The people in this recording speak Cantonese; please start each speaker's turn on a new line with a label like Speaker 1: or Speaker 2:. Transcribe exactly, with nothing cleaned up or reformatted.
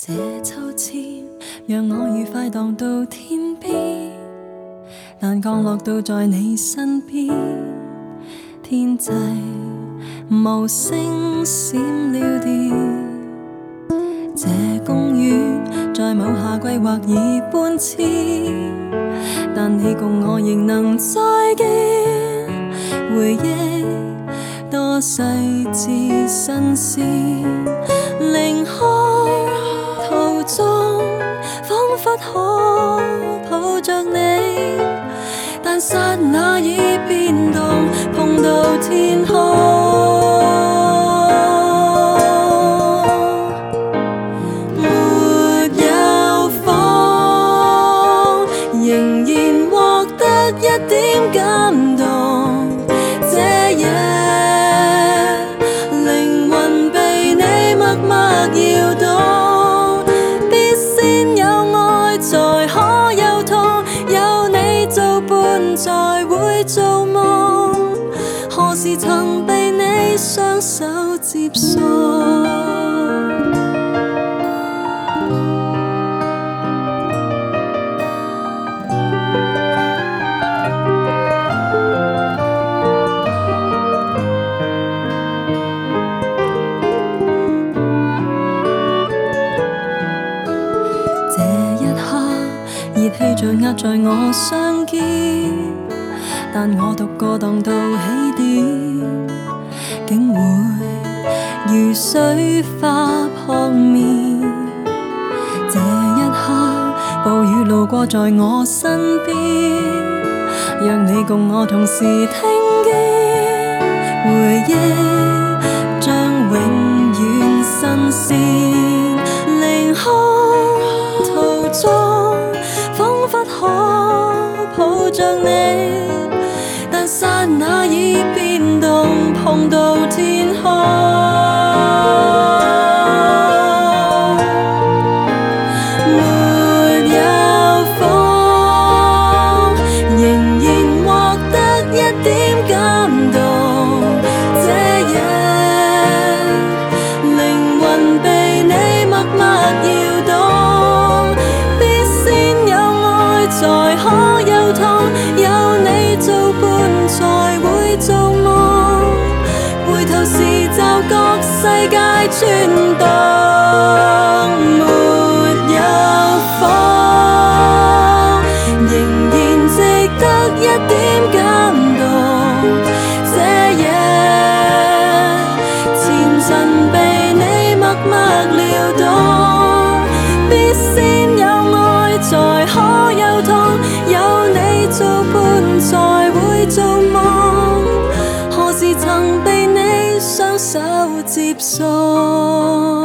Speaker 1: 這秋千讓我愉快蕩到天邊，但降落到在你身邊，天際無聲閃了電。這公園在某夏季或已搬遷，但你共我仍能再見，回憶多細緻新鮮，離開途中彷彿可抱着你，但剎那已變動，碰到天空。一點感動，這夜靈魂被你默默搖動，必先有愛才可有痛，有你做伴才會做夢，何時曾被你雙手接送？熱氣像壓在我雙肩，但我獨個蕩到起點，竟會如水花撲面。這一刻，暴雨路過在我身邊，讓你共我同時聽見，回憶將永遠新鮮，離開途中彷彿可抱着你，但剎那已變動，碰到天空。沒有風，仍然獲得一點感動，這夜靈魂被你默默搖動，才可有痛，有你做伴才會做夢，回頭時就覺世界轉動。沒有風，仍然值得一點感動，這夜前塵被你默默撩動，必先有愛才可有痛，有你做伴才會做夢，何時曾被你雙手接送？